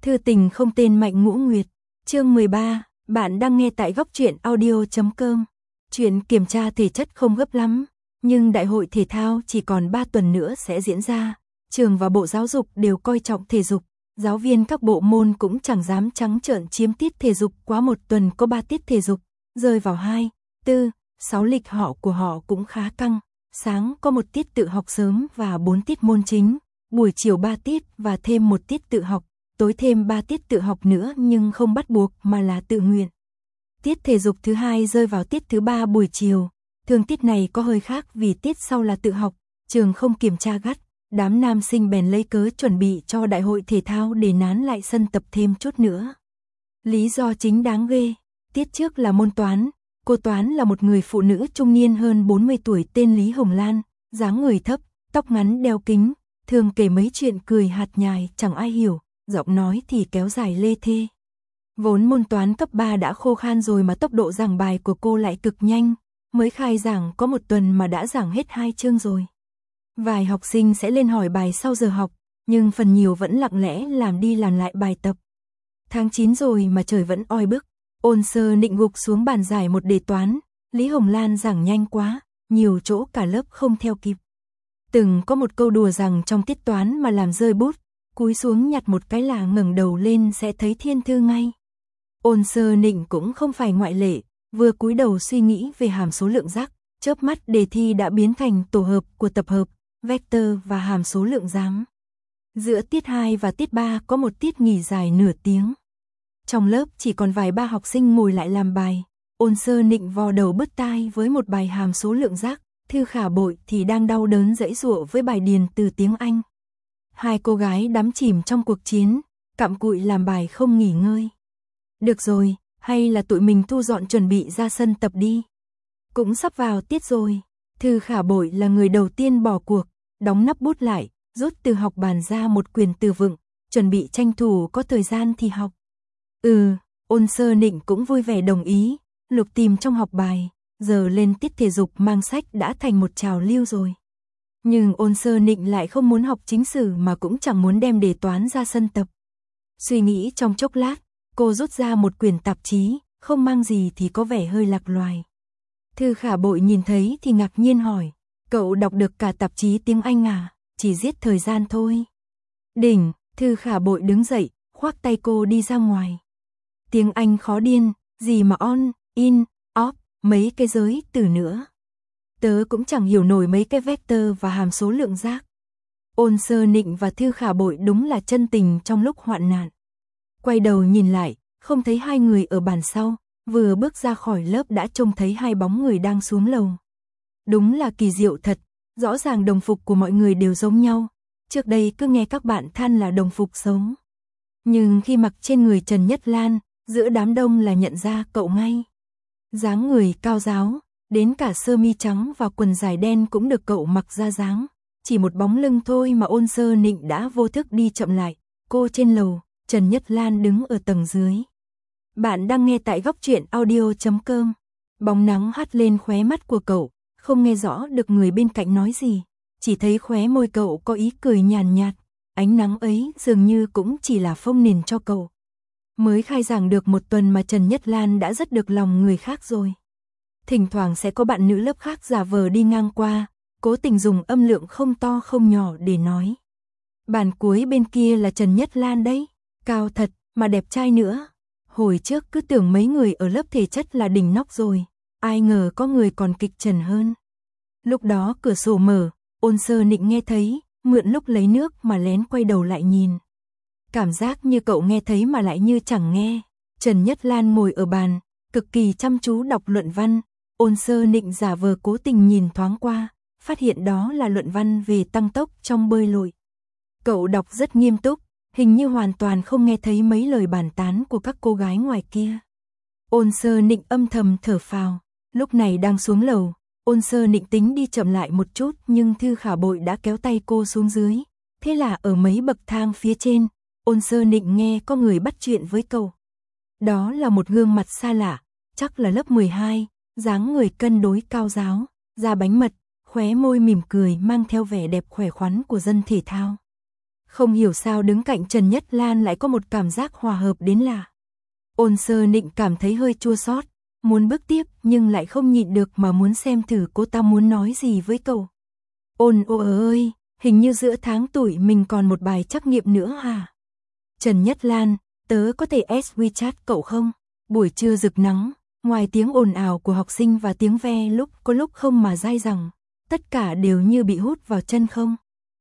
Thư tình không tên Mạnh Ngũ Nguyệt. Chương 13, bạn đang nghe tại góc truyện audio.com. Chuyện kiểm tra thể chất không gấp lắm, nhưng đại hội thể thao chỉ còn 3 tuần nữa sẽ diễn ra. Trường và Bộ Giáo dục đều coi trọng thể dục, giáo viên các bộ môn cũng chẳng dám trắng trợn chiếm tiết thể dục quá, một tuần có 3 tiết thể dục, rơi vào 2, 4, 6 lịch họ của họ cũng khá căng. Sáng có 1 tiết tự học sớm và 4 tiết môn chính, buổi chiều 3 tiết và thêm 1 tiết tự học, tối thêm 3 tiết tự học nữa nhưng không bắt buộc mà là tự nguyện. Tiết thể dục thứ 2 rơi vào tiết thứ 3 buổi chiều, thường tiết này có hơi khác vì tiết sau là tự học, trường không kiểm tra gắt, đám nam sinh bèn lấy cớ chuẩn bị cho đại hội thể thao để nán lại sân tập thêm chút nữa. Lý do chính đáng ghê, tiết trước là môn toán, cô toán là một người phụ nữ trung niên hơn 40 tuổi tên Lý Hồng Lan, dáng người thấp, tóc ngắn đeo kính, thường kể mấy chuyện cười hạt nhài chẳng ai hiểu, giọng nói thì kéo dài lê thê. Vốn môn toán cấp 3 đã khô khan rồi mà tốc độ giảng bài của cô lại cực nhanh, mới khai giảng có 1 tuần mà đã giảng hết 2 chương rồi. Vài học sinh sẽ lên hỏi bài sau giờ học, nhưng phần nhiều vẫn lặng lẽ làm đi làm lại bài tập. Tháng 9 rồi mà trời vẫn oi bức, Ôn Sơ Nịnh gục xuống bàn giải một đề toán, Lý Hồng Lan giảng nhanh quá, nhiều chỗ cả lớp không theo kịp. Từng có một câu đùa rằng trong tiết toán mà làm rơi bút, cúi xuống nhặt một cái là ngẩng đầu lên sẽ thấy thiên thư ngay. Ôn Sơ Nịnh cũng không phải ngoại lệ, vừa cúi đầu suy nghĩ về hàm số lượng giác, chớp mắt đề thi đã biến thành tổ hợp của tập hợp, vector và hàm số lượng giám. Giữa tiết 2 và tiết 3 có một tiết nghỉ dài nửa tiếng. Trong lớp chỉ còn vài ba học sinh ngồi lại làm bài, Ôn Sơ Nịnh vò đầu bứt tai với một bài hàm số lượng giác, Thư Khả Bội thì đang đau đớn giãy giụa với bài điền từ tiếng Anh. Hai cô gái đắm chìm trong cuộc chiến, cặm cụi làm bài không nghỉ ngơi. Được rồi, hay là tụi mình thu dọn chuẩn bị ra sân tập đi. Cũng sắp vào tiết rồi. Thư Khả Bội là người đầu tiên bỏ cuộc, đóng nắp bút lại, rút từ học bàn ra một quyển từ vựng, chuẩn bị tranh thủ có thời gian thì học. Ôn Sơ Nịnh cũng vui vẻ đồng ý, lục tìm trong học bài, giờ lên tiết thể dục mang sách đã thành một trào lưu rồi. Nhưng Ôn Sơ Nịnh lại không muốn học chính sử mà cũng chẳng muốn đem đề toán ra sân tập. Suy nghĩ trong chốc lát, cô rút ra một quyển tạp chí, không mang gì thì có vẻ hơi lạc loài. Thư Khả Bội nhìn thấy thì ngạc nhiên hỏi, cậu đọc được cả tạp chí tiếng Anh à, chỉ giết thời gian thôi. Đỉnh, Thư Khả Bội đứng dậy, khoác tay cô đi ra ngoài. Tiếng Anh khó điên, gì mà on, in, off, mấy cái giới từ nữa. Tớ cũng chẳng hiểu nổi mấy cái vector và hàm số lượng giác. Ôn Sơ Nịnh và Thư Khả Bội đúng là chân tình trong lúc hoạn nạn. Quay đầu nhìn lại, không thấy hai người ở bàn sau, vừa bước ra khỏi lớp đã trông thấy hai bóng người đang xuống lầu. Đúng là kỳ diệu thật, rõ ràng đồng phục của mọi người đều giống nhau. Trước đây cứ nghe các bạn than là đồng phục xấu. Nhưng khi mặc trên người Trần Nhất Lan, giữa đám đông là nhận ra cậu ngay. Dáng người cao ráo, đến cả sơ mi trắng và quần dài đen cũng được cậu mặc ra dáng. Chỉ một bóng lưng thôi mà Ôn Sơ Nịnh đã vô thức đi chậm lại. Cô trên lầu, Trần Nhất Lan đứng ở tầng dưới. Bạn đang nghe tại góc truyện audio.com. Bóng nắng hắt lên khóe mắt của cậu, không nghe rõ được người bên cạnh nói gì. Chỉ thấy khóe môi cậu có ý cười nhàn nhạt. Ánh nắng ấy dường như cũng chỉ là phông nền cho cậu. Mới khai giảng được 1 tuần mà Trần Nhất Lan đã rất được lòng người khác rồi. Thỉnh thoảng sẽ có bạn nữ lớp khác giả vờ đi ngang qua, cố tình dùng âm lượng không to không nhỏ để nói. Bàn cuối bên kia là Trần Nhất Lan đấy, cao thật mà đẹp trai nữa. Hồi trước cứ tưởng mấy người ở lớp thể chất là đỉnh nóc rồi, ai ngờ có người còn kịch trần hơn. Lúc đó cửa sổ mở, Ôn Sơ Nịnh nghe thấy, mượn lúc lấy nước mà lén quay đầu lại nhìn. Cảm giác như cậu nghe thấy mà lại như chẳng nghe. Trần Nhất Lan ngồi ở bàn, cực kỳ chăm chú đọc luận văn. Ôn Sơ Nịnh giả vờ cố tình nhìn thoáng qua, phát hiện đó là luận văn về tăng tốc trong bơi lội. Cậu đọc rất nghiêm túc, hình như hoàn toàn không nghe thấy mấy lời bàn tán của các cô gái ngoài kia. Ôn Sơ Nịnh âm thầm thở phào, lúc này đang xuống lầu. Ôn Sơ Nịnh tính đi chậm lại một chút nhưng Thư Khả Bội đã kéo tay cô xuống dưới. Thế là ở mấy bậc thang phía trên, Ôn Sơ Nịnh nghe có người bắt chuyện với cậu. Đó là một gương mặt xa lạ, chắc là lớp 12, dáng người cân đối cao ráo, da bánh mật, khóe môi mỉm cười mang theo vẻ đẹp khỏe khoắn của dân thể thao. Không hiểu sao đứng cạnh Trần Nhất Lan lại có một cảm giác hòa hợp đến lạ. Ôn Sơ Nịnh cảm thấy hơi chua xót, muốn bước tiếp nhưng lại không nhịn được mà muốn xem thử cô ta muốn nói gì với cậu. Ôn ô ơi, hình như giữa tháng tuổi mình còn một bài trắc nghiệm nữa à? Trần Nhất Lan, tớ có thể add WeChat cậu không? Buổi trưa rực nắng, ngoài tiếng ồn ào của học sinh và tiếng ve lúc có lúc không mà dai dẳng, tất cả đều như bị hút vào chân không.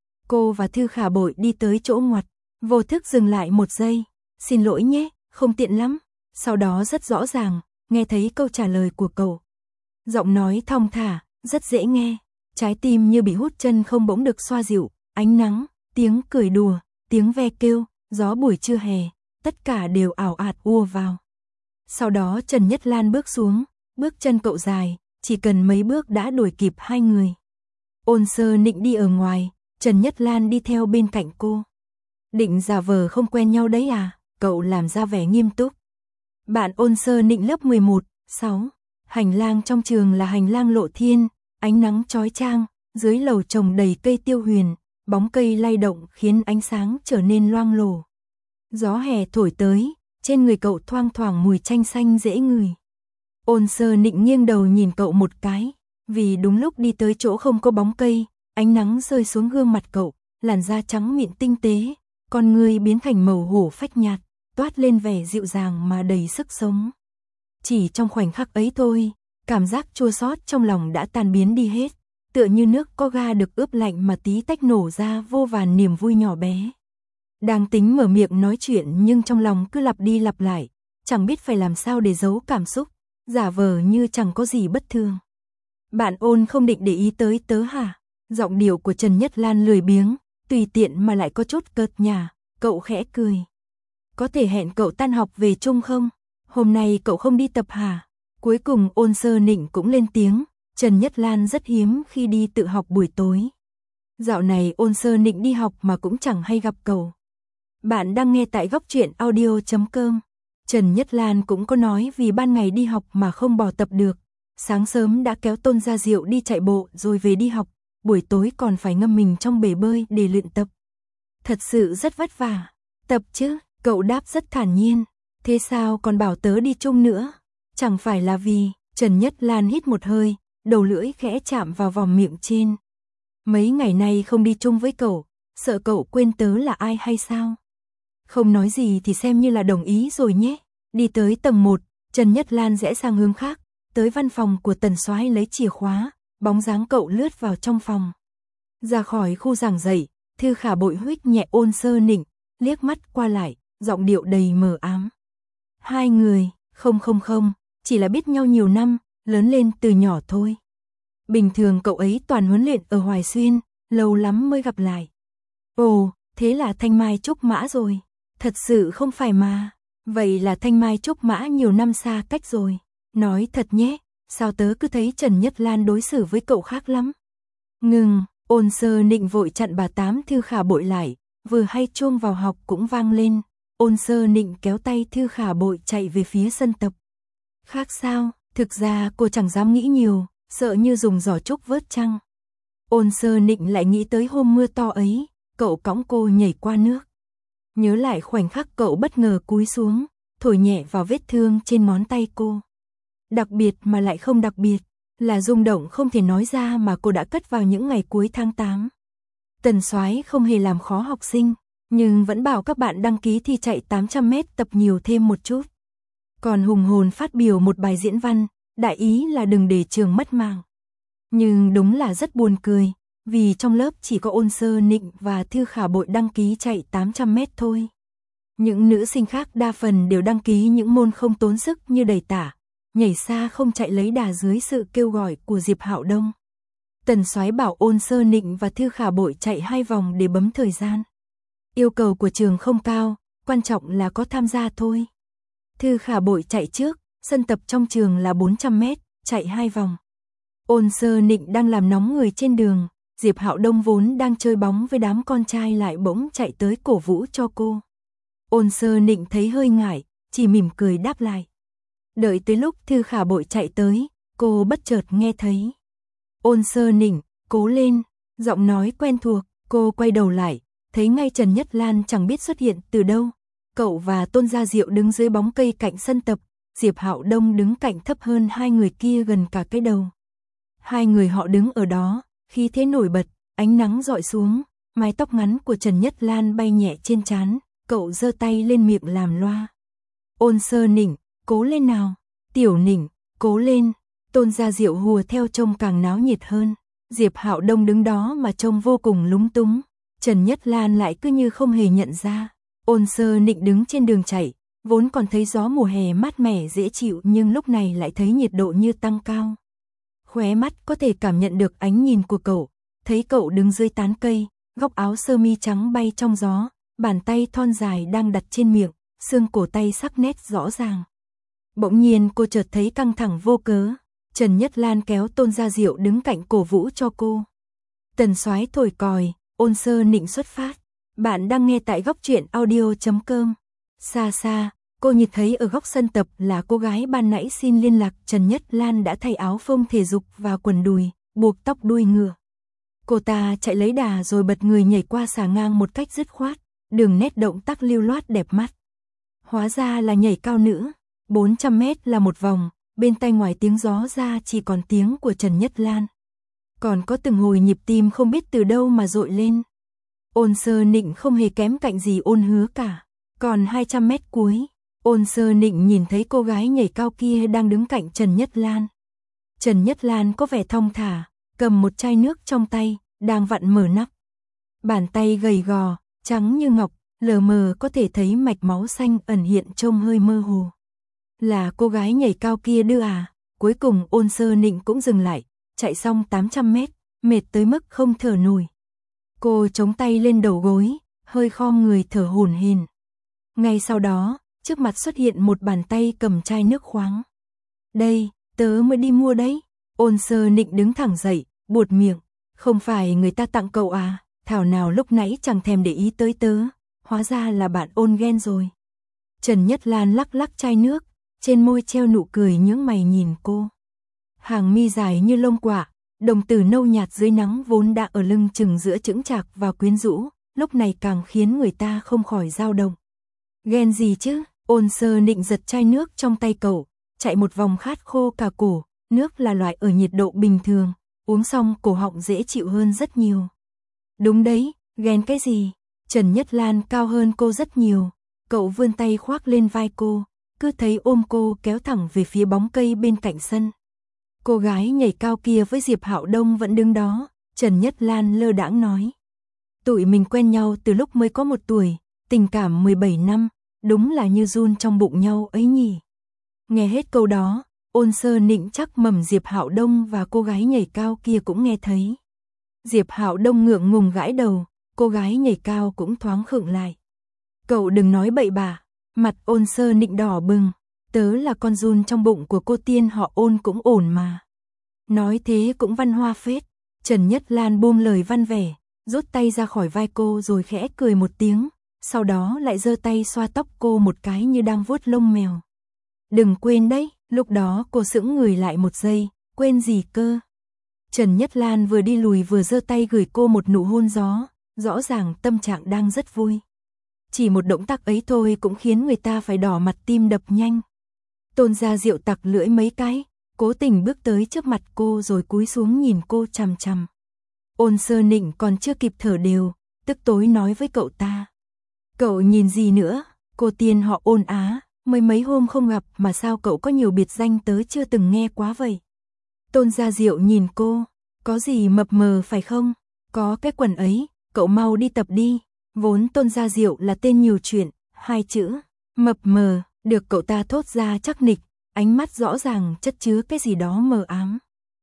Cô và Thư Khả Bội đi tới chỗ ngoặt, vô thức dừng lại một giây. Xin lỗi nhé, không tiện lắm. Sau đó rất rõ ràng, nghe thấy câu trả lời của cậu. Giọng nói thong thả, rất dễ nghe. Trái tim như bị hút chân không bỗng được xoa dịu. Ánh nắng, tiếng cười đùa, tiếng ve kêu, gió buổi trưa hè, tất cả đều ảo ạt ùa vào. Sau đó Trần Nhất Lan bước xuống, bước chân cậu dài, chỉ cần mấy bước đã đuổi kịp hai người. Ôn Sơ Nịnh đi ở ngoài, Trần Nhất Lan đi theo bên cạnh cô. Định giả vờ không quen nhau đấy à? Cậu làm ra vẻ nghiêm túc. Bạn Ôn Sơ Nịnh lớp 11, 6. Hành lang trong trường là hành lang lộ thiên, ánh nắng chói chang, dưới lầu trồng đầy cây tiêu huyền, bóng cây lay động khiến ánh sáng trở nên loang lổ. Gió hè thổi tới, trên người cậu thoang thoảng mùi chanh xanh dễ ngửi. Ôn Sơ Nịnh nghiêng đầu nhìn cậu một cái, vì đúng lúc đi tới chỗ không có bóng cây, ánh nắng rơi xuống gương mặt cậu, làn da trắng mịn tinh tế, con người biến thành màu hổ phách nhạt, toát lên vẻ dịu dàng mà đầy sức sống. Chỉ trong khoảnh khắc ấy thôi, cảm giác chua xót trong lòng đã tan biến đi hết, tựa như nước có ga được ướp lạnh mà tí tách nổ ra vô vàn niềm vui nhỏ bé. Đang tính mở miệng nói chuyện nhưng trong lòng cứ lặp đi lặp lại, chẳng biết phải làm sao để giấu cảm xúc, giả vờ như chẳng có gì bất thường. Bạn Ôn không định để ý tới tớ hả? Giọng điệu của Trần Nhất Lan lười biếng, tùy tiện mà lại có chút cợt nhả, cậu khẽ cười. Có thể hẹn cậu tan học về chung không? Hôm nay cậu không đi tập hả? Cuối cùng Ôn Sơ Nịnh cũng lên tiếng, Trần Nhất Lan rất hiếm khi đi tự học buổi tối. Dạo này Ôn Sơ Nịnh đi học mà cũng chẳng hay gặp cậu. Bạn đang nghe tại góc truyện audio.com. Trần Nhất Lan cũng có nói vì ban ngày đi học mà không bỏ tập được. Sáng sớm đã kéo Tôn Gia Diệu đi chạy bộ rồi về đi học, buổi tối còn phải ngâm mình trong bể bơi để luyện tập. Thật sự rất vất vả. Tập chứ, cậu đáp rất thản nhiên. Thế sao còn bảo tớ đi chung nữa? Chẳng phải là vì... Trần Nhất Lan hít một hơi, đầu lưỡi khẽ chạm vào vòng miệng trên. Mấy ngày nay không đi chung với cậu, sợ cậu quên tớ là ai hay sao? Không nói gì thì xem như là đồng ý rồi nhé. Đi tới tầng 1, Trần Nhất Lan rẽ sang hướng khác, tới văn phòng của Tần Soái lấy chìa khóa, bóng dáng cậu lướt vào trong phòng. Ra khỏi khu giảng dạy, Thư Khả Bội huých nhẹ Ôn Sơ Nịnh, liếc mắt qua lại, giọng điệu đầy mờ ám. Hai người, không, chỉ là biết nhau nhiều năm, lớn lên từ nhỏ thôi. Bình thường cậu ấy toàn huấn luyện ở Hoài Xuyên, lâu lắm mới gặp lại. Ồ, thế là Thanh Mai Trúc Mã rồi. Thật sự không phải mà. Vậy là Thanh Mai Trúc Mã nhiều năm xa cách rồi. Nói thật nhé, sao tớ cứ thấy Trần Nhất Lan đối xử với cậu khác lắm. Ngừng, Ôn Sơ Nịnh vội chặn bà Tám Thư Khả Bội lại, vừa hay chuông vào học cũng vang lên. Ôn Sơ Nịnh kéo tay Thư Khả Bội chạy về phía sân tập. Khác sao, thực ra cô chẳng dám nghĩ nhiều, sợ như dùng giỏ trúc vớt trăng. Ôn Sơ Nịnh lại nghĩ tới hôm mưa to ấy, cậu cõng cô nhảy qua nước. Nhớ lại khoảnh khắc cậu bất ngờ cúi xuống, thổi nhẹ vào vết thương trên ngón tay cô. Đặc biệt mà lại không đặc biệt, là rung động không thể nói ra mà cô đã cất vào những ngày cuối tháng 8. Tần Soái không hề làm khó học sinh, nhưng vẫn bảo các bạn đăng ký thi chạy 800m tập nhiều thêm một chút. Còn hùng hồn phát biểu một bài diễn văn, đại ý là đừng để trường mất mạng. Nhưng đúng là rất buồn cười, vì trong lớp chỉ có Ôn Sơ Nịnh và Thư Khả Bội đăng ký chạy 800m thôi. Những nữ sinh khác đa phần đều đăng ký những môn không tốn sức như đẩy tả, nhảy xa không chạy lấy đà dưới sự kêu gọi của Diệp Hạo Đông. Tần Soái bảo Ôn Sơ Nịnh và Thư Khả Bội chạy 2 vòng để bấm thời gian. Yêu cầu của trường không cao, quan trọng là có tham gia thôi. Thư Khả Bội chạy trước, sân tập trong trường là 400m, chạy 2 vòng. Ôn Sơ Nịnh đang làm nóng người trên đường, Diệp Hạo Đông vốn đang chơi bóng với đám con trai lại bỗng chạy tới cổ vũ cho cô. Ôn Sơ Nịnh thấy hơi ngại, chỉ mỉm cười đáp lại. Đợi tới lúc Thư Khả Bội chạy tới, cô bất chợt nghe thấy. Ôn Sơ Nịnh, cố lên, giọng nói quen thuộc, cô quay đầu lại, thấy ngay Trần Nhất Lan chẳng biết xuất hiện từ đâu. Cậu và Tôn Gia Diệu đứng dưới bóng cây cạnh sân tập, Diệp Hạo Đông đứng cạnh thấp hơn hai người kia gần cả cái đầu. Hai người họ đứng ở đó, khí thế nổi bật, ánh nắng rọi xuống, mái tóc ngắn của Trần Nhất Lan bay nhẹ trên trán, cậu giơ tay lên miệng làm loa. Ôn Sơ Nịnh, cố lên nào, Tiểu Nịnh, cố lên. Tôn Gia Diệu hùa theo trông càng náo nhiệt hơn. Diệp Hạo Đông đứng đó mà trông vô cùng lúng túng. Trần Nhất Lan lại cứ như không hề nhận ra. Ôn Sơ Nịnh đứng trên đường chạy, vốn còn thấy gió mùa hè mát mẻ dễ chịu nhưng lúc này lại thấy nhiệt độ như tăng cao. Khóe mắt có thể cảm nhận được ánh nhìn của cậu, thấy cậu đứng dưới tán cây, góc áo sơ mi trắng bay trong gió, bàn tay thon dài đang đặt trên miệng, xương cổ tay sắc nét rõ ràng. Bỗng nhiên cô chợt thấy căng thẳng vô cớ. Trần Nhất Lan kéo Tôn Gia Diệu đứng cạnh cổ vũ cho cô. Tần Soái thổi còi, Ôn Sơ Nịnh xuất phát. Bạn đang nghe tại góc truyện audio.com. Xa xa, cô nhìn thấy ở góc sân tập là cô gái ban nãy xin liên lạc. Trần Nhất Lan đã thay áo phông thể dục và quần đùi, buộc tóc đuôi ngựa. Cô ta chạy lấy đà rồi bật người nhảy qua xà ngang một cách dứt khoát, đường nét động tác lưu loát đẹp mắt. Hóa ra là nhảy cao nữ, 400 mét là một vòng. Bên tai ngoài tiếng gió ra chỉ còn tiếng của Trần Nhất Lan. Còn có từng hồi nhịp tim không biết từ đâu mà dội lên. Ôn Sơ Nịnh không hề kém cạnh gì Ôn Hứa cả. Còn 200 mét cuối, Ôn Sơ Nịnh nhìn thấy cô gái nhảy cao kia đang đứng cạnh Trần Nhất Lan. Trần Nhất Lan có vẻ thong thả, cầm một chai nước trong tay, đang vặn mở nắp. Bàn tay gầy gò, trắng như ngọc, lờ mờ có thể thấy mạch máu xanh ẩn hiện trông hơi mơ hồ. Là cô gái nhảy cao kia đưa à? Cuối cùng Ôn Sơ Nịnh cũng dừng lại, chạy xong 800 mét, mệt tới mức không thở nổi. Cô chống tay lên đầu gối, hơi khom người thở hổn hển. Ngay sau đó, trước mặt xuất hiện một bàn tay cầm chai nước khoáng. Đây, tớ mới đi mua đấy. Ôn Sơ Nịnh đứng thẳng dậy, buột miệng. Không phải người ta tặng cậu à? Thảo nào lúc nãy chẳng thèm để ý tới tớ, hóa ra là bạn Ôn ghen rồi. Trần Nhất Lan lắc lắc chai nước, trên môi treo nụ cười nhướng mày nhìn cô. Hàng mi dài như lông quạ, đồng tử nâu nhạt dưới nắng vốn đã ở lưng chừng giữa chững chạc và quyến rũ, lúc này càng khiến người ta không khỏi dao động. Ghen gì chứ? Ôn Sơ Nịnh giật chai nước trong tay cậu, chạy một vòng khát khô cả cổ, nước là loại ở nhiệt độ bình thường, uống xong cổ họng dễ chịu hơn rất nhiều. Đúng đấy, ghen cái gì? Trần Nhất Lan cao hơn cô rất nhiều, cậu vươn tay khoác lên vai cô, cứ thấy ôm cô kéo thẳng về phía bóng cây bên cạnh sân. Cô gái nhảy cao kia với Diệp Hạo Đông vẫn đứng đó, Trần Nhất Lan lơ đãng nói. Tụi mình quen nhau từ lúc mới có 1 tuổi, tình cảm 17 năm, đúng là như giun trong bụng nhau ấy nhỉ. Nghe hết câu đó, Ôn Sơ Nịnh chắc mầm Diệp Hạo Đông và cô gái nhảy cao kia cũng nghe thấy. Diệp Hạo Đông ngượng ngùng gãi đầu, cô gái nhảy cao cũng thoáng khựng lại. Cậu đừng nói bậy bạ. Mặt Ôn Sơ Nịnh đỏ bừng, tớ là con giun trong bụng của cô tiên họ Ôn cũng ổn mà. Nói thế cũng văn hoa phết. Trần Nhất Lan buông lời văn vẻ, rút tay ra khỏi vai cô rồi khẽ cười một tiếng, sau đó lại giơ tay xoa tóc cô một cái như đang vuốt lông mèo. Đừng quên đấy, lúc đó cô sững người lại một giây, quên gì cơ. Trần Nhất Lan vừa đi lùi vừa giơ tay gửi cô một nụ hôn gió, rõ ràng tâm trạng đang rất vui. Chỉ một động tác ấy thôi cũng khiến người ta phải đỏ mặt tim đập nhanh. Tôn Gia Diệu tặc lưỡi mấy cái, cố tình bước tới trước mặt cô rồi cúi xuống nhìn cô chằm chằm. Ôn Sơ Nịnh còn chưa kịp thở đều, tức tối nói với cậu ta. Cậu nhìn gì nữa, cô tiên họ Ôn á, mấy hôm không gặp mà sao cậu có nhiều biệt danh tớ chưa từng nghe quá vậy. Tôn Gia Diệu nhìn cô, có gì mập mờ phải không? Có cái quần ấy, cậu mau đi tập đi. Vốn Tôn Gia Diệu là tên nhiều chuyện, 2 chữ, mập mờ, được cậu ta thốt ra chắc nịch, ánh mắt rõ ràng chất chứa cái gì đó mờ ám.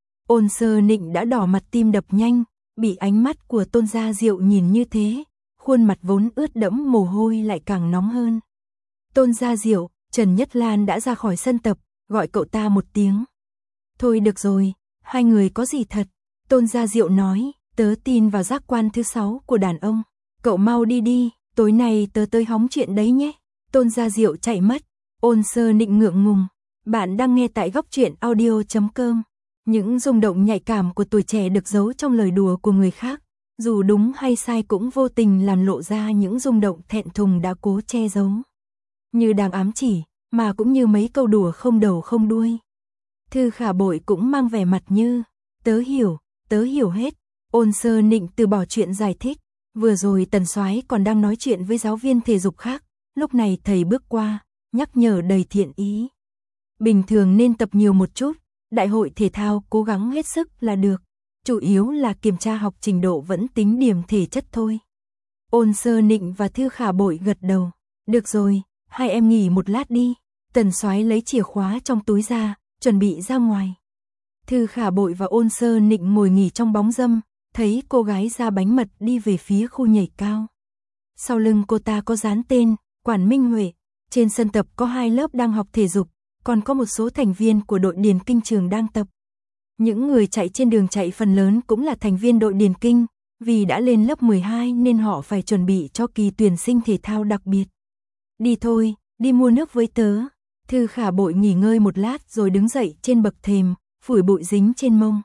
Ôn Sơ Nịnh đã đỏ mặt tim đập nhanh, bị ánh mắt của Tôn Gia Diệu nhìn như thế, khuôn mặt vốn ướt đẫm mồ hôi lại càng nóng hơn. Tôn Gia Diệu, Trần Nhất Lan đã ra khỏi sân tập, gọi cậu ta một tiếng. Thôi được rồi, hai người có gì thật, Tôn Gia Diệu nói, tớ tin vào giác quan thứ 6 của đàn ông. Cậu mau đi đi, tối nay tớ tới hóng chuyện đấy nhé. Tôn Gia Diệu chạy mất. Ôn Sơ Nịnh ngượng ngùng. Bạn đang nghe tại góc truyện audio.com. Những rung động nhạy cảm của tuổi trẻ được giấu trong lời đùa của người khác. Dù đúng hay sai cũng vô tình làm lộ ra những rung động thẹn thùng đã cố che giấu. Như đang ám chỉ, mà cũng như mấy câu đùa không đầu không đuôi. Thư Khả Bội cũng mang vẻ mặt như, tớ hiểu hết. Ôn Sơ Nịnh từ bỏ chuyện giải thích, vừa rồi Tần Soái còn đang nói chuyện với giáo viên thể dục khác, lúc này thầy bước qua, nhắc nhở đầy thiện ý. Bình thường nên tập nhiều một chút, đại hội thể thao cố gắng hết sức là được, chủ yếu là kiểm tra học trình độ vẫn tính điểm thể chất thôi. Ôn Sơ Nịnh và Thư Khả Bội gật đầu, được rồi, hai em nghỉ một lát đi. Tần Soái lấy chìa khóa trong túi ra, chuẩn bị ra ngoài. Thư Khả Bội và Ôn Sơ Nịnh ngồi nghỉ trong bóng râm, thấy cô gái da bánh mật đi về phía khu nhảy cao. Sau lưng cô ta có dán tên, Quản Minh Huệ, trên sân tập có 2 lớp đang học thể dục, còn có một số thành viên của đội điền kinh trường đang tập. Những người chạy trên đường chạy phần lớn cũng là thành viên đội điền kinh, vì đã lên lớp 12 nên họ phải chuẩn bị cho kỳ tuyển sinh thể thao đặc biệt. Đi thôi, đi mua nước với tớ. Thư Khả Bội nghỉ ngơi một lát rồi đứng dậy trên bậc thềm, phủi bụi dính trên mông.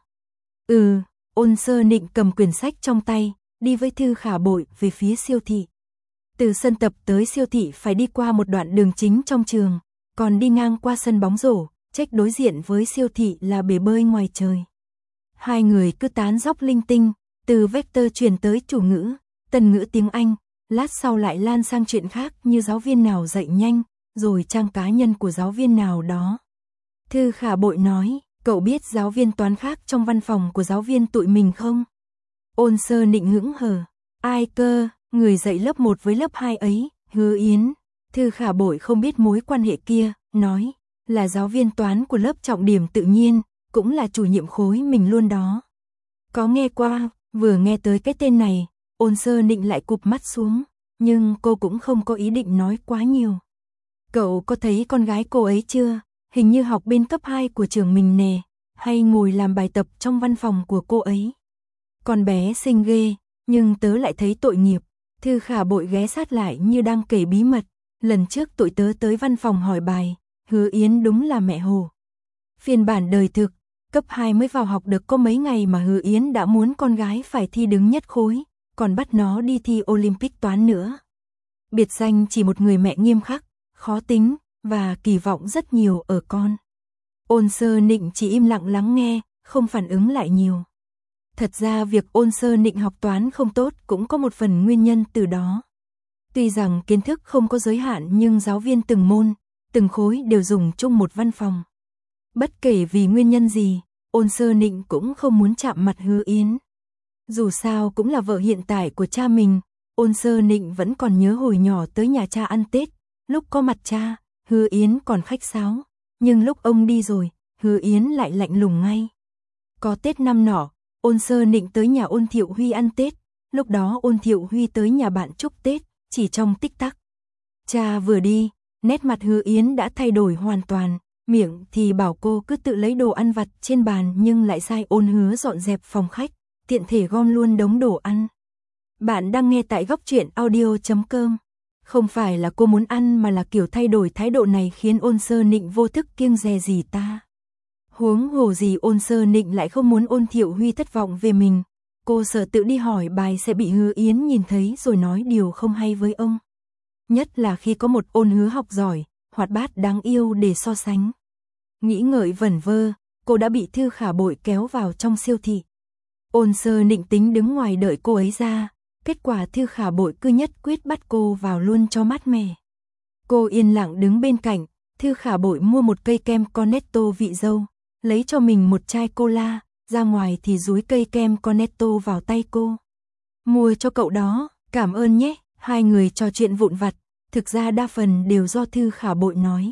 Ôn Sơ Nịnh cầm quyển sách trong tay, đi với Thư Khả Bội về phía siêu thị. Từ sân tập tới siêu thị phải đi qua một đoạn đường chính trong trường, còn đi ngang qua sân bóng rổ, trách đối diện với siêu thị là bể bơi ngoài trời. Hai người cứ tán dóc linh tinh, từ vector chuyển tới chủ ngữ, tần ngữ tiếng Anh, lát sau lại lan sang chuyện khác như giáo viên nào dạy nhanh, rồi trang cá nhân của giáo viên nào đó. Thư Khả Bội nói, cậu biết giáo viên toán khác trong văn phòng của giáo viên tụi mình không? Ôn Sơ Nịnh hững hờ, ai cơ, người dạy lớp 1 với lớp 2 ấy, Hứa Yến. Thư Khả Bội không biết mối quan hệ kia, nói, là giáo viên toán của lớp trọng điểm tự nhiên, cũng là chủ nhiệm khối mình luôn đó. Có nghe qua, vừa nghe tới cái tên này, Ôn Sơ Nịnh lại cụp mắt xuống, nhưng cô cũng không có ý định nói quá nhiều. Cậu có thấy con gái cô ấy chưa? Hình như học bên cấp 2 của trường mình nè, hay ngồi làm bài tập trong văn phòng của cô ấy. Con bé xinh ghê, nhưng tớ lại thấy tội nghiệp. Thư Khả Bội ghé sát lại như đang kể bí mật. Lần trước tụi tớ tới văn phòng hỏi bài, Hứa Yến đúng là mẹ hồ. Phiên bản đời thực, cấp 2 mới vào học được có mấy ngày mà Hứa Yến đã muốn con gái phải thi đứng nhất khối, còn bắt nó đi thi Olympic toán nữa. Biệt danh chỉ một người mẹ nghiêm khắc, khó tính, và kỳ vọng rất nhiều ở con. Ôn Sơ Nịnh chỉ im lặng lắng nghe, không phản ứng lại nhiều. Thật ra việc Ôn Sơ Nịnh học toán không tốt cũng có một phần nguyên nhân từ đó. Tuy rằng kiến thức không có giới hạn nhưng giáo viên từng môn, từng khối đều dùng chung một văn phòng. Bất kể vì nguyên nhân gì, Ôn Sơ Nịnh cũng không muốn chạm mặt Hứa Yến. Dù sao cũng là vợ hiện tại của cha mình, Ôn Sơ Nịnh vẫn còn nhớ hồi nhỏ tới nhà cha ăn Tết, lúc có mặt cha, Hứa Yến còn khách sáo, nhưng lúc ông đi rồi, Hứa Yến lại lạnh lùng ngay. Có Tết năm nọ, Ôn Sơ Nịnh tới nhà Ôn Thiệu Huy ăn Tết, lúc đó Ôn Thiệu Huy tới nhà bạn chúc Tết, chỉ trong tích tắc. Cha vừa đi, nét mặt Hứa Yến đã thay đổi hoàn toàn, miệng thì bảo cô cứ tự lấy đồ ăn vặt trên bàn nhưng lại sai Ôn Hứa dọn dẹp phòng khách, tiện thể gom luôn đống đồ ăn. Bạn đang nghe tại Góc Truyện Audio.com. Không phải là cô muốn ăn mà là kiểu thay đổi thái độ này khiến Ôn Sơ Nịnh vô thức kiêng dè gì ta. Huống hồ gì Ôn Sơ Nịnh lại không muốn Ôn Thiệu Huy thất vọng về mình. Cô sợ tự đi hỏi bài sẽ bị Hứa Yến nhìn thấy rồi nói điều không hay với ông. Nhất là khi có một Ôn Hứa học giỏi, hoạt bát đáng yêu để so sánh. Nghĩ ngợi vẩn vơ, cô đã bị Thư Khả Bội kéo vào trong siêu thị. Ôn Sơ Nịnh tính đứng ngoài đợi cô ấy ra. Kết quả Thư Khả Bội cứ nhất quyết bắt cô vào luôn cho mát mẻ. Cô yên lặng đứng bên cạnh, Thư Khả Bội mua một cây kem Cornetto vị dâu, lấy cho mình một chai cola, ra ngoài thì dúi cây kem Cornetto vào tay cô. Mua cho cậu đó, cảm ơn nhé. Hai người trò chuyện vụn vặt, thực ra đa phần đều do Thư Khả Bội nói.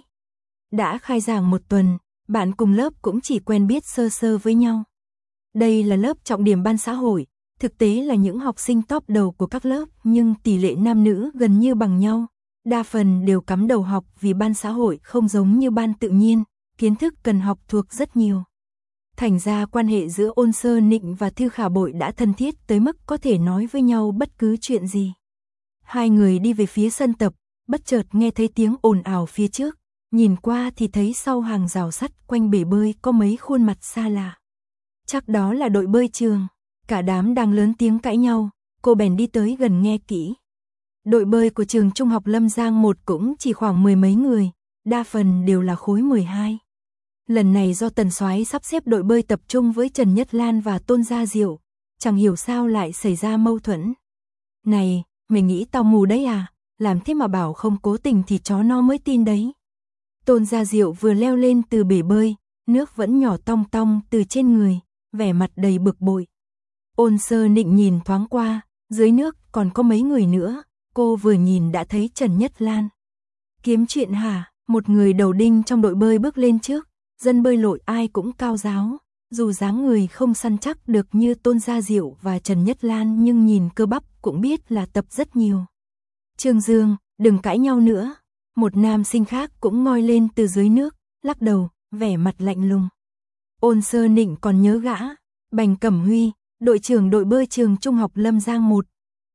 Đã khai giảng một tuần, bạn cùng lớp cũng chỉ quen biết sơ sơ với nhau. Đây là lớp trọng điểm ban xã hội. Thực tế là những học sinh top đầu của các lớp nhưng tỷ lệ nam nữ gần như bằng nhau. Đa phần đều cắm đầu học vì ban xã hội không giống như ban tự nhiên, kiến thức cần học thuộc rất nhiều. Thành ra quan hệ giữa Ôn Sơ Nịnh và Thư Khả Bội đã thân thiết tới mức có thể nói với nhau bất cứ chuyện gì. Hai người đi về phía sân tập, bất chợt nghe thấy tiếng ồn ào phía trước, nhìn qua thì thấy sau hàng rào sắt quanh bể bơi có mấy khuôn mặt xa lạ. Chắc đó là đội bơi trường. Cả đám đang lớn tiếng cãi nhau, cô bèn đi tới gần nghe kỹ. Đội bơi của trường trung học Lâm Giang 1 cũng chỉ khoảng 10 mấy người, đa phần đều là khối 12. Lần này do Tần Soái sắp xếp đội bơi tập trung với Trần Nhất Lan và Tôn Gia Diệu, chẳng hiểu sao lại xảy ra mâu thuẫn. Này, mày nghĩ tao mù đấy à, làm thế mà bảo không cố tình thì chó nó mới tin đấy. Tôn Gia Diệu vừa leo lên từ bể bơi, nước vẫn nhỏ tong tong từ trên người, vẻ mặt đầy bực bội. Ôn Sơ Nịnh nhìn thoáng qua, dưới nước còn có mấy người nữa, cô vừa nhìn đã thấy Trần Nhất Lan. Kiếm chuyện hả? Một người đầu đinh trong đội bơi bước lên trước, dân bơi lội ai cũng cao ráo, dù dáng người không săn chắc được như Tôn Gia Diệu và Trần Nhất Lan nhưng nhìn cơ bắp cũng biết là tập rất nhiều. Trương Dương, đừng cãi nhau nữa. Một nam sinh khác cũng ngoi lên từ dưới nước, lắc đầu, vẻ mặt lạnh lùng. Ôn Sơ Nịnh còn nhớ gã, Bành Cẩm Huy, đội trưởng đội bơi trường trung học Lâm Giang 1.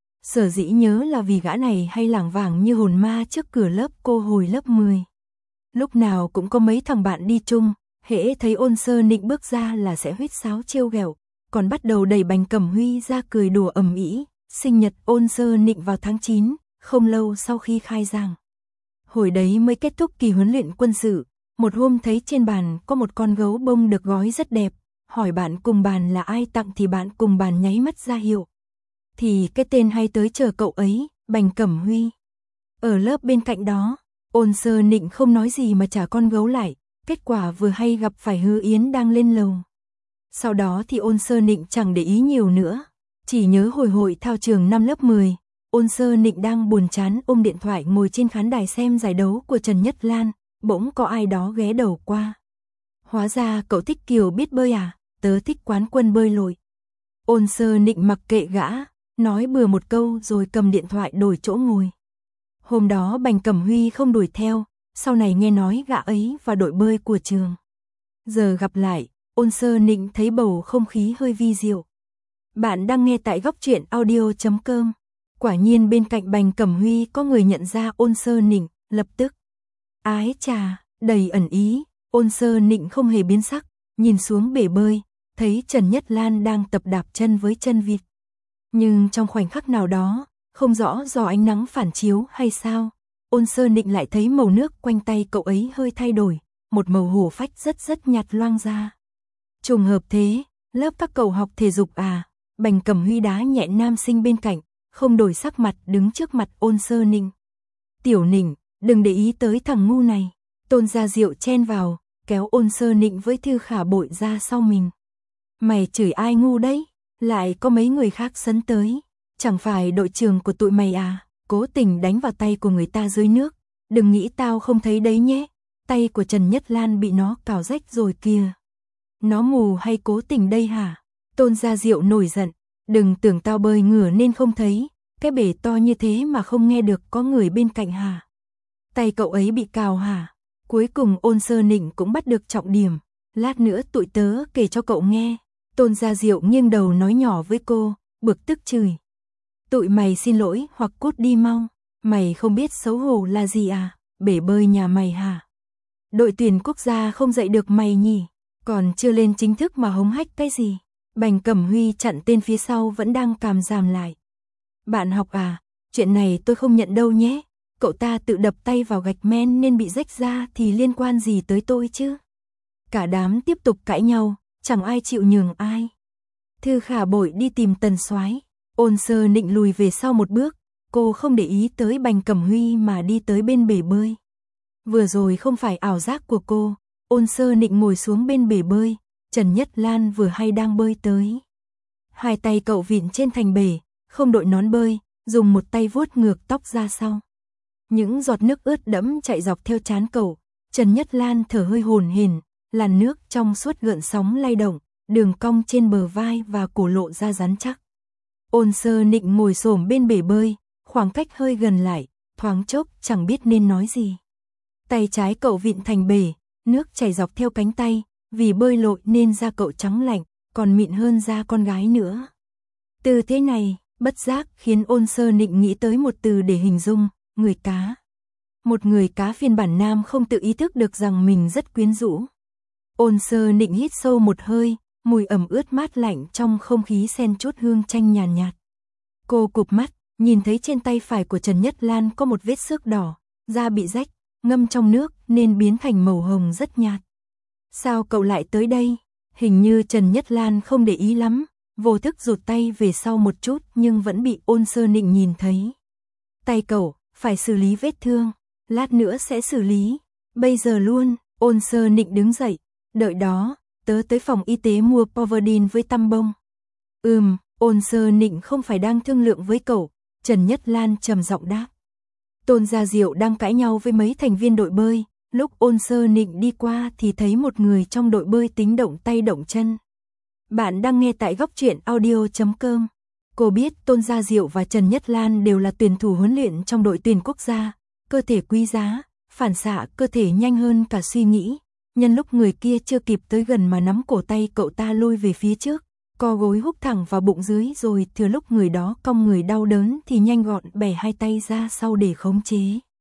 Sở dĩ nhớ là vì gã này hay lảng vảng như hồn ma trước cửa lớp cô hồi lớp 10. Lúc nào cũng có mấy thằng bạn đi chung, hễ thấy Ôn Sơ Nịnh bước ra là sẽ huýt sáo trêu ghẹo, còn bắt đầu đẩy Bành Cẩm Huy ra cười đùa ầm ĩ. Sinh nhật Ôn Sơ Nịnh vào tháng 9, không lâu sau khi khai giảng. Hồi đấy mới kết thúc kỳ huấn luyện quân sự, một hôm thấy trên bàn có một con gấu bông được gói rất đẹp, hỏi bạn cùng bàn là ai tặng thì bạn cùng bàn nháy mắt ra hiệu. Thì cái tên hay tới chờ cậu ấy, Bành Cẩm Huy. Ở lớp bên cạnh đó, Ôn Sơ Nịnh không nói gì mà trả con gấu lại, kết quả vừa hay gặp phải Hứa Yến đang lên lầu. Sau đó thì Ôn Sơ Nịnh chẳng để ý nhiều nữa, chỉ nhớ hồi hội thao trường năm lớp 10, Ôn Sơ Nịnh đang buồn chán ôm điện thoại ngồi trên khán đài xem giải đấu của Trần Nhất Lan, bỗng có ai đó ghé đầu qua. Hóa ra cậu thích Kiều biết bơi à, tớ thích quán quân bơi lội. Ôn Sơ Nịnh mặc kệ gã, nói bừa một câu rồi cầm điện thoại đổi chỗ ngồi. Hôm đó Bành Cẩm Huy không đuổi theo, sau này nghe nói gã ấy và đội bơi của trường. Giờ gặp lại, Ôn Sơ Nịnh thấy bầu không khí hơi vi diệu. Bạn đang nghe tại góc truyện audio.com. Quả nhiên bên cạnh Bành Cẩm Huy có người nhận ra Ôn Sơ Nịnh, lập tức. Ái chà, đầy ẩn ý, Ôn Sơ Nịnh không hề biến sắc, nhìn xuống bể bơi, thấy Trần Nhất Lan đang tập đạp chân với chân vịt. Nhưng trong khoảnh khắc nào đó, không rõ do ánh nắng phản chiếu hay sao, Ôn Sơ Nịnh lại thấy màu nước quanh tay cậu ấy hơi thay đổi, một màu hổ phách rất nhạt loang ra. Trùng hợp thế, lớp các cậu học thể dục à? Bành Cẩm Huy đá nhẹ nam sinh bên cạnh, không đổi sắc mặt đứng trước mặt Ôn Sơ Nịnh. Tiểu Nịnh, đừng để ý tới thằng ngu này. Tôn Gia Diệu chen vào, kéo Ôn Sơ Nịnh với Thư Khả Bội ra sau mình. Mày chửi ai ngu đấy? Lại có mấy người khác sấn tới. Chẳng phải đội trưởng của tụi mày à? Cố tình đánh vào tay của người ta dưới nước. Đừng nghĩ tao không thấy đấy nhé. Tay của Trần Nhất Lan bị nó cào rách rồi kìa. Nó mù hay cố tình đây hả? Tôn Gia Diệu nổi giận. Đừng tưởng tao bơi ngửa nên không thấy. Cái bể to như thế mà không nghe được có người bên cạnh hả? Tay cậu ấy bị cào hả? Cuối cùng Ôn Sơ Nịnh cũng bắt được trọng điểm. Lát nữa tụi tớ kể cho cậu nghe. Tôn Gia Diệu nghiêng đầu nói nhỏ với cô, bực tức chửi. Tụi mày xin lỗi hoặc cút đi mau. Mày không biết xấu hổ là gì à? Bể bơi nhà mày hả? Đội tuyển quốc gia không dạy được mày nhỉ? Còn chưa lên chính thức mà hống hách cái gì? Bành Cẩm Huy chặn tên phía sau vẫn đang càm ràm lại. Bạn học à? Chuyện này tôi không nhận đâu nhé. Cậu ta tự đập tay vào gạch men nên bị rách ra thì liên quan gì tới tôi chứ? Cả đám tiếp tục cãi nhau, chẳng ai chịu nhường ai. Thư Khả Bội đi tìm Tần Soái. Ôn Sơ Nịnh lùi về sau một bước, cô không để ý tới Bành Cẩm Huy mà đi tới bên bể bơi. Vừa rồi không phải ảo giác của cô, Ôn Sơ Nịnh ngồi xuống bên bể bơi, Trần Nhất Lan vừa hay đang bơi tới. Hai tay cậu vịn trên thành bể, không đội nón bơi, dùng một tay vuốt ngược tóc ra sau. Những giọt nước ướt đẫm chạy dọc theo trán cậu, Trần Nhất Lan thở hơi hổn hển, làn nước trong suốt gợn sóng lay động, đường cong trên bờ vai và cổ lộ ra rắn chắc. Ôn Sơ Nịnh ngồi xổm bên bể bơi, khoảng cách hơi gần lại, thoáng chốc chẳng biết nên nói gì. Tay trái cậu vịn thành bể, nước chảy dọc theo cánh tay, vì bơi lội nên da cậu trắng lạnh, còn mịn hơn da con gái nữa. Từ thế này, bất giác khiến Ôn Sơ Nịnh nghĩ tới một từ để hình dung, người cá. Một người cá phiên bản nam không tự ý thức được rằng mình rất quyến rũ. Ôn Sơ Nịnh hít sâu một hơi, mùi ẩm ướt mát lạnh trong không khí xen chút hương chanh nhàn nhạt. Cô cụp mắt, nhìn thấy trên tay phải của Trần Nhất Lan có một vết xước đỏ, da bị rách, ngâm trong nước nên biến thành màu hồng rất nhạt. Sao cậu lại tới đây? Hình như Trần Nhất Lan không để ý lắm, vô thức rụt tay về sau một chút nhưng vẫn bị Ôn Sơ Nịnh nhìn thấy. Tay cậu, phải xử lý vết thương, lát nữa sẽ xử lý, bây giờ luôn. Ôn Sơ Nịnh đứng dậy, đợi đó, tớ tới phòng y tế mua Povidone với tăm bông. Ôn Sơ Nịnh không phải đang thương lượng với cậu, Trần Nhất Lan trầm giọng đáp. Tôn Gia Diệu đang cãi nhau với mấy thành viên đội bơi, lúc Ôn Sơ Nịnh đi qua thì thấy một người trong đội bơi tính động tay động chân. Bạn đang nghe tại góc truyện audio.com. Cô biết Tôn Gia Diệu và Trần Nhất Lan đều là tuyển thủ huấn luyện trong đội tuyển quốc gia, cơ thể quý giá, phản xạ cơ thể nhanh hơn cả suy nghĩ. Nhân lúc người kia chưa kịp tới gần mà nắm cổ tay cậu ta lôi về phía trước, co gối húc thẳng vào bụng dưới rồi thừa lúc người đó cong người đau đớn thì nhanh gọn bẻ hai tay ra sau để khống chế.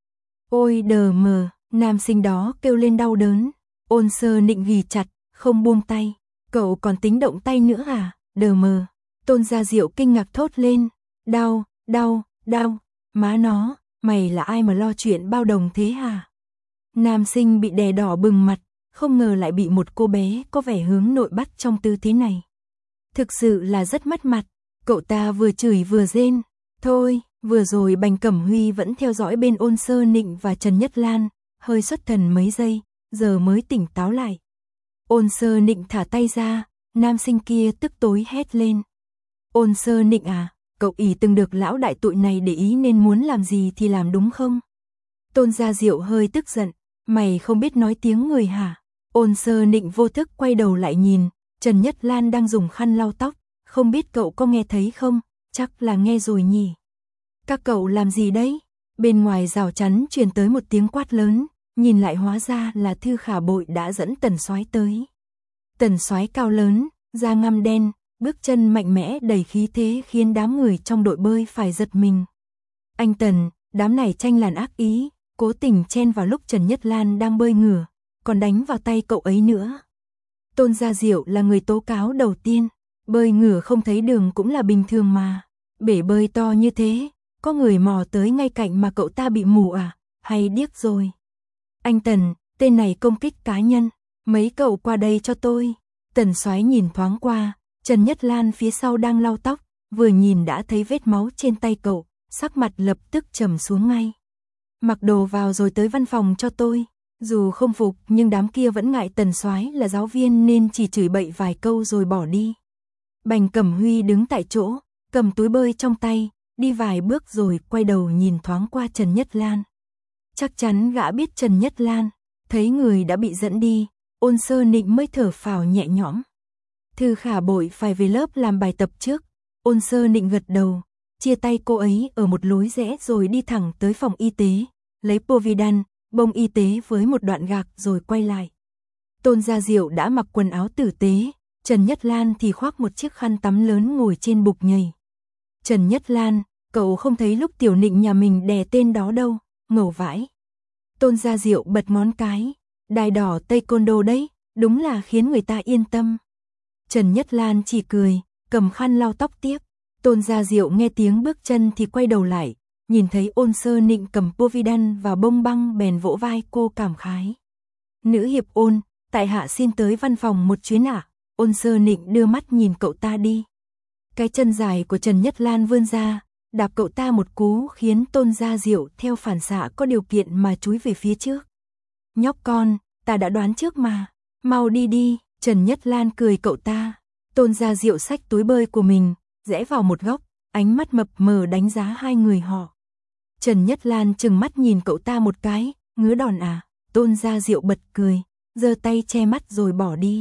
Ôi đờ mờ, nam sinh đó kêu lên đau đớn. Ôn Sơ Nịnh ghì chặt, không buông tay. Cậu còn tính động tay nữa à, đờ mờ. Tôn Gia Diệu kinh ngạc thốt lên. Đau, đau, đau, má nó, mày là ai mà lo chuyện bao đồng thế hả? Nam sinh bị đè đỏ bừng mặt, không ngờ lại bị một cô bé có vẻ hướng nội bắt trong tư thế này. Thực sự là rất mất mặt, cậu ta vừa chửi vừa rên. Thôi, vừa rồi Bành Cẩm Huy vẫn theo dõi bên Ôn Sơ Nịnh và Trần Nhất Lan, hơi xuất thần mấy giây, giờ mới tỉnh táo lại. Ôn Sơ Nịnh thả tay ra, nam sinh kia tức tối hét lên. Ôn Sơ Nịnh à, cậu ỷ từng được lão đại tụi này để ý nên muốn làm gì thì làm đúng không? Tôn Gia Diệu hơi tức giận, mày không biết nói tiếng người hả? Ôn Sơ Nịnh vô thức quay đầu lại nhìn, Trần Nhất Lan đang dùng khăn lau tóc, không biết cậu có nghe thấy không? Chắc là nghe rồi nhỉ. Các cậu làm gì đấy? Bên ngoài rào chắn truyền tới một tiếng quát lớn, nhìn lại hóa ra là Thư Khả Bội đã dẫn Tần Soái tới. Tần Soái cao lớn, da ngăm đen, bước chân mạnh mẽ đầy khí thế khiến đám người trong đội bơi phải giật mình. Anh Tần, đám này tranh làn ác ý, cố tình chen vào lúc Trần Nhất Lan đang bơi ngửa, còn đánh vào tay cậu ấy nữa. Tôn Gia Diệu là người tố cáo đầu tiên, bơi ngửa không thấy đường cũng là bình thường mà. Bể bơi to như thế, có người mò tới ngay cạnh mà cậu ta bị mù à, hay điếc rồi. Anh Tần, tên này công kích cá nhân, mấy cậu qua đây cho tôi. Tần Soái nhìn thoáng qua, Trần Nhất Lan phía sau đang lau tóc, vừa nhìn đã thấy vết máu trên tay cậu, sắc mặt lập tức trầm xuống ngay. Mặc đồ vào rồi tới văn phòng cho tôi. Dù không phục nhưng đám kia vẫn ngại Tần Soái là giáo viên nên chỉ chửi bậy vài câu rồi bỏ đi. Bành Cẩm Huy đứng tại chỗ, cầm túi bơi trong tay, đi vài bước rồi quay đầu nhìn thoáng qua Trần Nhất Lan. Chắc chắn gã biết Trần Nhất Lan, thấy người đã bị dẫn đi, Ôn Sơ Nịnh mới thở phào nhẹ nhõm. Thư Khả Bội phải về lớp làm bài tập trước. Ôn Sơ Nịnh gật đầu, chia tay cô ấy ở một lối rẽ rồi đi thẳng tới phòng y tế, lấy Povidone, bông y tế với một đoạn gạc rồi quay lại. Tôn Gia Diệu đã mặc quần áo tử tế, Trần Nhất Lan thì khoác một chiếc khăn tắm lớn ngồi trên bục nhảy. Trần Nhất Lan, cậu không thấy lúc Tiểu Nịnh nhà mình đè tên đó đâu, ngầu vãi. Tôn Gia Diệu bật ngón cái, đai đỏ taekwondo đấy, đúng là khiến người ta yên tâm. Trần Nhất Lan chỉ cười, cầm khăn lau tóc tiếp. Tôn Gia Diệu nghe tiếng bước chân thì quay đầu lại, nhìn thấy Ôn Sơ Nịnh cầm Povidone và bông băng bèn vỗ vai cô cảm khái. Nữ hiệp Ôn, tại hạ xin tới văn phòng một chuyến ạ. Ôn Sơ Nịnh đưa mắt nhìn cậu ta đi. Cái chân dài của Trần Nhất Lan vươn ra, đạp cậu ta một cú khiến Tôn Gia Diệu theo phản xạ có điều kiện mà chúi về phía trước. Nhóc con, ta đã đoán trước mà, mau đi đi. Trần Nhất Lan cười cậu ta. Tôn Gia Diệu xách túi bơi của mình, rẽ vào một góc, ánh mắt mập mờ đánh giá hai người họ. Trần Nhất Lan trừng mắt nhìn cậu ta một cái, ngứa đòn à? Tôn Gia Diệu bật cười, giơ tay che mắt rồi bỏ đi.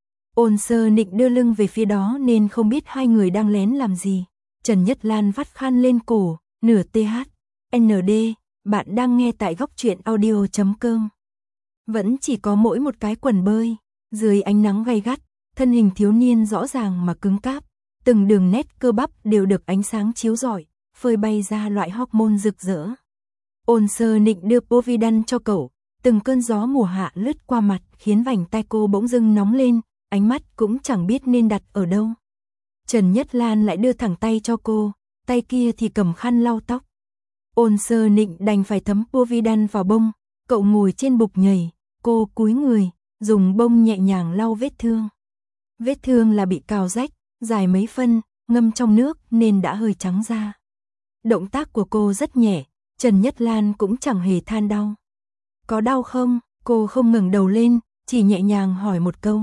Ôn Sơ Nịnh đưa lưng về phía đó nên không biết hai người đang lén làm gì. Trần Nhất Lan vắt khăn lên cổ, nửa THND, bạn đang nghe tại góc truyện audio.com. Vẫn chỉ có mỗi một cái quần bơi, dưới ánh nắng gay gắt, thân hình thiếu niên rõ ràng mà cứng cáp, từng đường nét cơ bắp đều được ánh sáng chiếu rọi, phơi bay ra loại hormone rực rỡ. Ôn Sơ Nịnh đưa Povidone cho cậu, từng cơn gió mùa hạ lướt qua mặt khiến vành tai cô bỗng dưng nóng lên, ánh mắt cũng chẳng biết nên đặt ở đâu. Trần Nhất Lan lại đưa thẳng tay cho cô, tay kia thì cầm khăn lau tóc. Ôn Sơ Nịnh đành phải thấm Povidone vào bông, cậu ngồi trên bục nhảy, cô cúi người, dùng bông nhẹ nhàng lau vết thương. Vết thương là bị cào rách, dài mấy phân, ngâm trong nước nên đã hơi trắng da. Động tác của cô rất nhẹ, Trần Nhất Lan cũng chẳng hề than đau. Có đau không? Cô không ngẩng đầu lên, chỉ nhẹ nhàng hỏi một câu.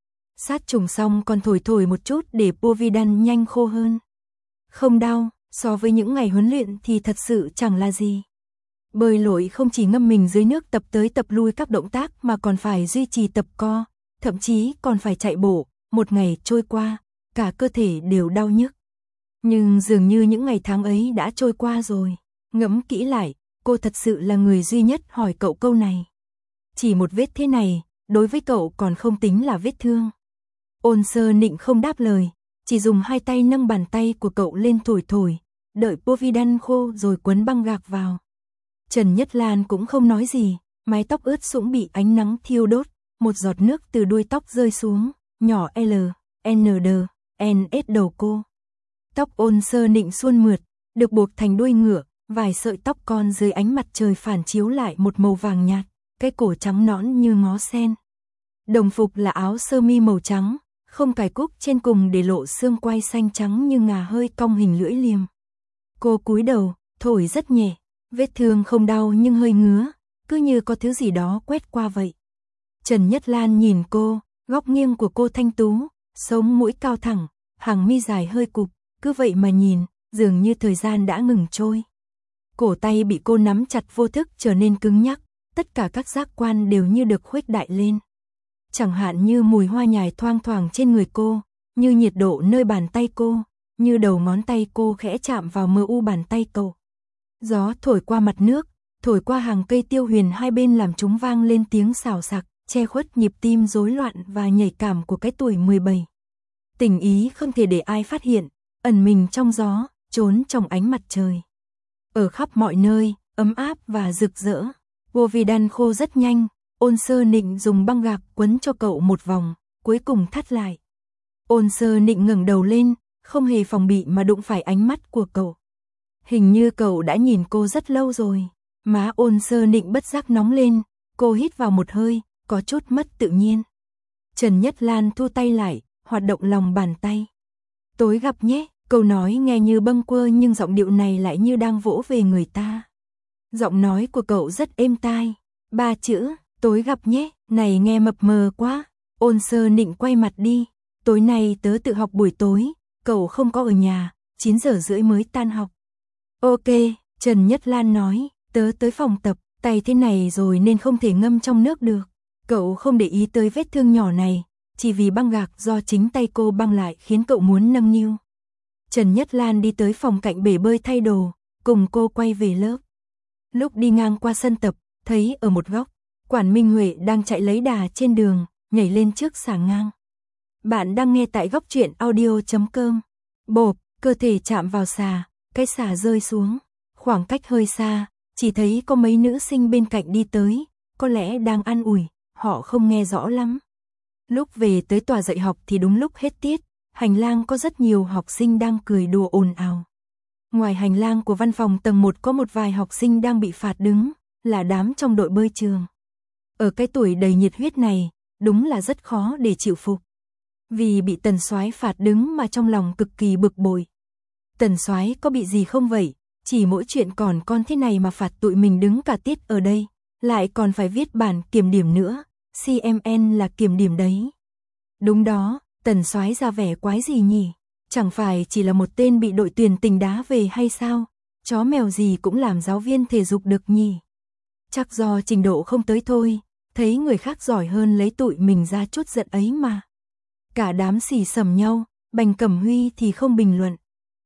Sát trùng xong còn thổi một chút để Povidone nhanh khô hơn. Không đau, so với những ngày huấn luyện thì thật sự chẳng là gì. Bơi lội không chỉ ngâm mình dưới nước tập tới tập lui các động tác mà còn phải duy trì tập co, thậm chí còn phải chạy bộ, một ngày trôi qua, cả cơ thể đều đau nhức. Nhưng dường như những ngày tháng ấy đã trôi qua rồi. Ngẫm kỹ lại, cô thật sự là người duy nhất hỏi cậu câu này. Chỉ một vết thế này, đối với cậu còn không tính là vết thương. Ôn Sơ Nịnh không đáp lời, chỉ dùng hai tay nâng bàn tay của cậu lên thổi, đợi Povidone khô rồi quấn băng gạc vào. Trần Nhất Lan cũng không nói gì, mái tóc ướt sũng bị ánh nắng thiêu đốt, một giọt nước từ đuôi tóc rơi xuống, nhỏ L, N, D, N, S đầu cô. Tóc Ôn Sơ Nịnh suôn mượt, được buộc thành đuôi ngựa, vài sợi tóc con dưới ánh mặt trời phản chiếu lại một màu vàng nhạt, cái cổ trắng nõn như ngó sen. Đồng phục là áo sơ mi màu trắng, không cài cúc trên cùng để lộ xương quai xanh trắng như ngà hơi cong hình lưỡi liềm. Cô cúi đầu, thổi rất nhẹ, vết thương không đau nhưng hơi ngứa, cứ như có thứ gì đó quét qua vậy. Trần Nhất Lan nhìn cô, góc nghiêng của cô thanh tú, sống mũi cao thẳng, hàng mi dài hơi cụp, cứ vậy mà nhìn, dường như thời gian đã ngừng trôi. Cổ tay bị cô nắm chặt vô thức trở nên cứng nhắc, tất cả các giác quan đều như được khuếch đại lên. Chẳng hạn như mùi hoa nhài thoang thoảng trên người cô, như nhiệt độ nơi bàn tay cô, như đầu ngón tay cô khẽ chạm vào mờ u bàn tay cậu. Gió thổi qua mặt nước, thổi qua hàng cây tiêu huyền hai bên làm chúng vang lên tiếng xào xạc, che khuất nhịp tim rối loạn và nhảy cảm của cái tuổi 17. Tình ý không thể để ai phát hiện, ẩn mình trong gió, trốn trong ánh mặt trời. Ở khắp mọi nơi, ấm áp và rực rỡ. Povidone khô rất nhanh, Ôn Sơ Nịnh dùng băng gạc quấn cho cậu một vòng, cuối cùng thắt lại. Ôn Sơ Nịnh ngẩng đầu lên, không hề phòng bị mà đụng phải ánh mắt của cậu. Hình như cậu đã nhìn cô rất lâu rồi. Má Ôn Sơ Nịnh bất giác nóng lên, cô hít vào một hơi, có chút mất tự nhiên. Trần Nhất Lan thu tay lại, hoạt động lòng bàn tay. Tối gặp nhé, câu nói nghe như bâng quơ nhưng giọng điệu này lại như đang vỗ về người ta. Giọng nói của cậu rất êm tai, 3 chữ, tối gặp nhé, này nghe mập mờ quá. Ôn Sơ Nịnh quay mặt đi, tối nay tớ tự học buổi tối, cậu không có ở nhà, 9 giờ rưỡi mới tan học. Ok, Trần Nhất Lan nói, tớ tới phòng tập, tay thế này rồi nên không thể ngâm trong nước được. Cậu không để ý tới vết thương nhỏ này, chỉ vì băng gạc do chính tay cô băng lại khiến cậu muốn nâng niu. Trần Nhất Lan đi tới phòng cạnh bể bơi thay đồ, cùng cô quay về lớp. Lúc đi ngang qua sân tập, thấy ở một góc, Quản Minh Huệ đang chạy lấy đà trên đường, nhảy lên trước xà ngang. Bạn đang nghe tại góc truyện audio.com. Bộp, cơ thể chạm vào xà, cái xà rơi xuống. Khoảng cách hơi xa, chỉ thấy có mấy nữ sinh bên cạnh đi tới, có lẽ đang an ủi, họ không nghe rõ lắm. Lúc về tới tòa dạy học thì đúng lúc hết tiết, hành lang có rất nhiều học sinh đang cười đùa ồn ào. Ngoài hành lang của văn phòng tầng 1 có một vài học sinh đang bị phạt đứng, là đám trong đội bơi trường. Ở cái tuổi đầy nhiệt huyết này, đúng là rất khó để chịu phục. Vì bị Tần Soái phạt đứng mà trong lòng cực kỳ bực bội. Tần Soái có bị gì không vậy? Chỉ mỗi chuyện còn con thế này mà phạt tụi mình đứng cả tiết ở đây, lại còn phải viết bản kiểm điểm nữa, CMN là kiểm điểm đấy. Đúng đó, Tần Soái ra vẻ quái gì nhỉ? Chẳng phải chỉ là một tên bị đội tuyển tỉnh đá về hay sao? Chó mèo gì cũng làm giáo viên thể dục được nhỉ? Chắc do trình độ không tới thôi, thấy người khác giỏi hơn lấy tụi mình ra chút giận ấy mà. Cả đám xì xầm nhau, Bành Cẩm Huy thì không bình luận.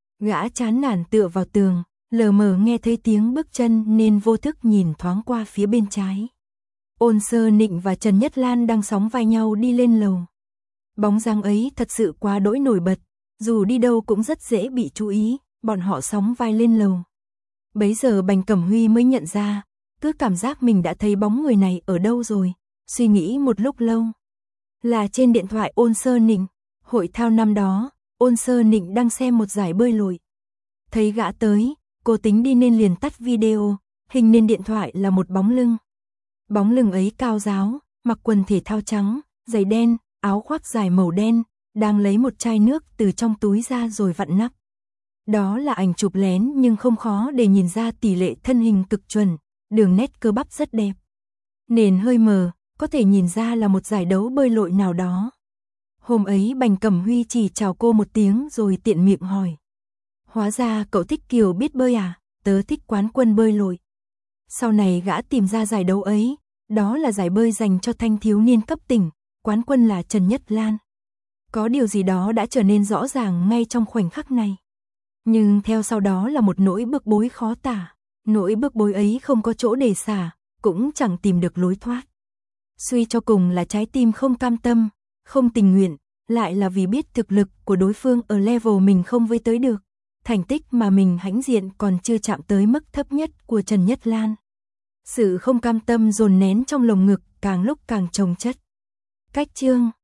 Gã chán nản tựa vào tường, lờ mờ nghe thấy tiếng bước chân nên vô thức nhìn thoáng qua phía bên trái. Ôn Sơ Nịnh và Trần Nhất Lan đang sóng vai nhau đi lên lầu. Bóng dáng ấy thật sự quá đỗi nổi bật, dù đi đâu cũng rất dễ bị chú ý, bọn họ sóng vai lên lầu. Bấy giờ Bành Cẩm Huy mới nhận ra, cứ cảm giác mình đã thấy bóng người này ở đâu rồi, suy nghĩ một lúc lâu. Là trên điện thoại Ôn Sơ Nịnh, hội thao năm đó, Ôn Sơ Nịnh đang xem một giải bơi lội. Thấy gã tới, cô tính đi nên liền tắt video, hình lên điện thoại là một bóng lưng. Bóng lưng ấy cao ráo, mặc quần thể thao trắng, giày đen, áo khoác dài màu đen, đang lấy một chai nước từ trong túi ra rồi vặn nắp. Đó là ảnh chụp lén nhưng không khó để nhìn ra tỷ lệ thân hình cực chuẩn, đường nét cơ bắp rất đẹp. Nền hơi mờ, có thể nhìn ra là một giải đấu bơi lội nào đó. Hôm ấy Bành Cẩm Huy chỉ chào cô một tiếng rồi tiện miệng hỏi. Hóa ra cậu thích kiểu biết bơi à, tớ thích quán quân bơi lội. Sau này gã tìm ra giải đấu ấy, đó là giải bơi dành cho thanh thiếu niên cấp tỉnh, quán quân là Trần Nhất Lan. Có điều gì đó đã trở nên rõ ràng ngay trong khoảnh khắc này. Nhưng theo sau đó là một nỗi bực bối khó tả, nỗi bực bối ấy không có chỗ để xả, cũng chẳng tìm được lối thoát. Suy cho cùng là trái tim không cam tâm, không tình nguyện, lại là vì biết thực lực của đối phương ở level mình không với tới được. Thành tích mà mình hãnh diện còn chưa chạm tới mức thấp nhất của Trần Nhất Lan. Sự không cam tâm dồn nén trong lồng ngực càng lúc càng chồng chất. Cách chương